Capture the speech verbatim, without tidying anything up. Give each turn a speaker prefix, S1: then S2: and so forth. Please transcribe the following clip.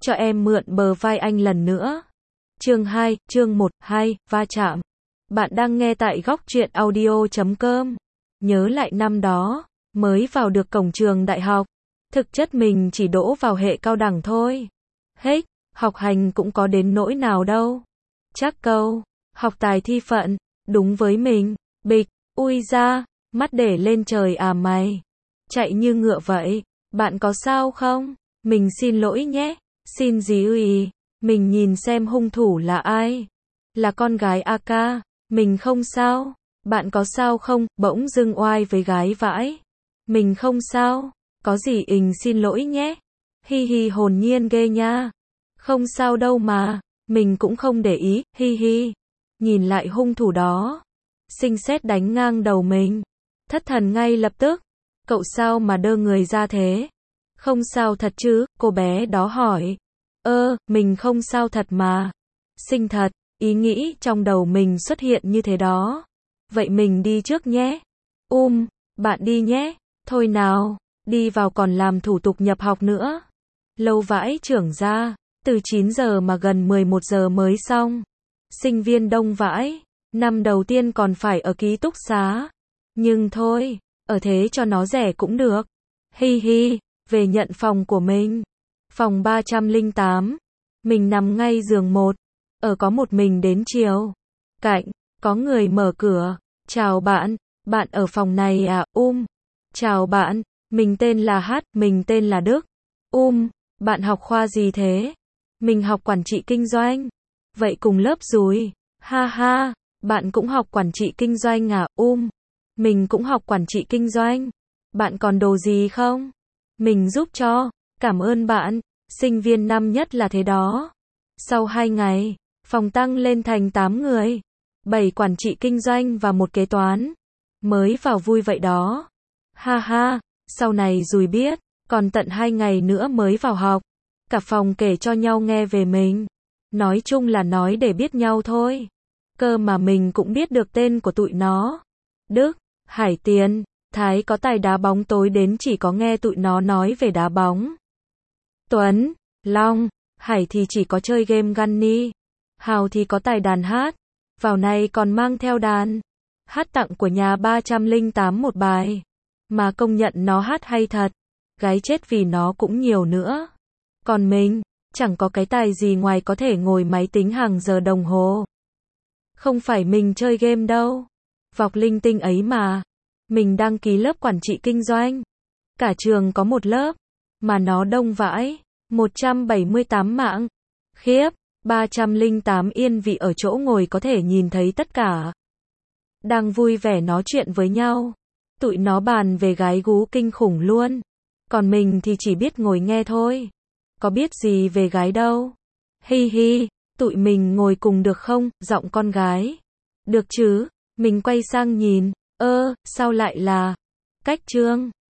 S1: cho em mượn bờ vai anh lần nữa. Chương hai, chương một, hai, va chạm. Bạn đang nghe tại góc truyện audio chấm com. Nhớ lại năm đó, mới vào được cổng trường đại học. Thực chất mình chỉ đỗ vào hệ cao đẳng thôi. Hết, học hành cũng có đến nỗi nào đâu. Chắc câu, học tài thi phận, đúng với mình. Bịch, ui ra, mắt để lên trời à mày. Chạy như ngựa vậy, bạn có sao không? Mình xin lỗi nhé. Xin gì ui, mình nhìn xem hung thủ là ai. Là con gái a ca, mình không sao. Bạn có sao không? Bỗng dưng oai với gái vãi. Mình không sao. Có gì ình xin lỗi nhé. Hi hi hồn nhiên ghê nha. Không sao đâu mà, mình cũng không để ý, hi hi. Nhìn lại hung thủ đó. Xinh sét đánh ngang đầu mình. Thất thần ngay lập tức. Cậu sao mà đơ người ra thế? Không sao thật chứ? Cô bé đó hỏi. Ơ, mình không sao thật mà. Xinh thật, ý nghĩ trong đầu mình xuất hiện như thế đó. Vậy mình đi trước nhé. Um, bạn đi nhé. Thôi nào, đi vào còn làm thủ tục nhập học nữa. Lâu vãi trưởng ra, từ chín giờ mà gần mười một giờ mới xong. Sinh viên đông vãi, năm đầu tiên còn phải ở ký túc xá. Nhưng thôi, ở thế cho nó rẻ cũng được. Hi hi, về nhận phòng của mình. Phòng ba trăm lẻ tám. Mình nằm ngay giường một. Ở có một mình đến chiều. Cạnh, có người mở cửa. Chào bạn, bạn ở phòng này à? Um. Chào bạn, mình tên là Hát, mình tên là Đức. Um, bạn học khoa gì thế? Mình học quản trị kinh doanh. Vậy cùng lớp rồi. Ha ha, bạn cũng học quản trị kinh doanh à? Um. Mình cũng học quản trị kinh doanh. Bạn còn đồ gì không? Mình giúp cho. Cảm ơn bạn. Sinh viên năm nhất là thế đó. Sau hai ngày, phòng tăng lên thành tám người. bảy quản trị kinh doanh và một kế toán. Mới vào vui vậy đó. Ha ha, sau này rồi biết, còn tận hai ngày nữa mới vào học. Cả phòng kể cho nhau nghe về mình. Nói chung là nói để biết nhau thôi. Cơ mà mình cũng biết được tên của tụi nó. Đức, Hải Tiền, Thái có tài đá bóng tối đến chỉ có nghe tụi nó nói về đá bóng. Tuấn, Long, Hải thì chỉ có chơi game Gunny. Hào thì có tài đàn hát. Vào này còn mang theo đàn. Hát tặng của nhà ba trăm lẻ tám một bài. Mà công nhận nó hát hay thật. Gái chết vì nó cũng nhiều nữa. Còn mình, chẳng có cái tài gì ngoài có thể ngồi máy tính hàng giờ đồng hồ. Không phải mình chơi game đâu. Vọc linh tinh ấy mà. Mình đăng ký lớp quản trị kinh doanh. Cả trường có một lớp. Mà nó đông vãi. một trăm bảy mươi tám mạng. Khiếp, ba trăm lẻ tám yên vị ở chỗ ngồi có thể nhìn thấy tất cả. Đang vui vẻ nói chuyện với nhau. Tụi nó bàn về gái gú kinh khủng luôn. Còn mình thì chỉ biết ngồi nghe thôi. Có biết gì về gái đâu. Hi hi, tụi mình ngồi cùng được không? Giọng con gái. Được chứ, mình quay sang nhìn. Ơ, sao lại là Cách Trương?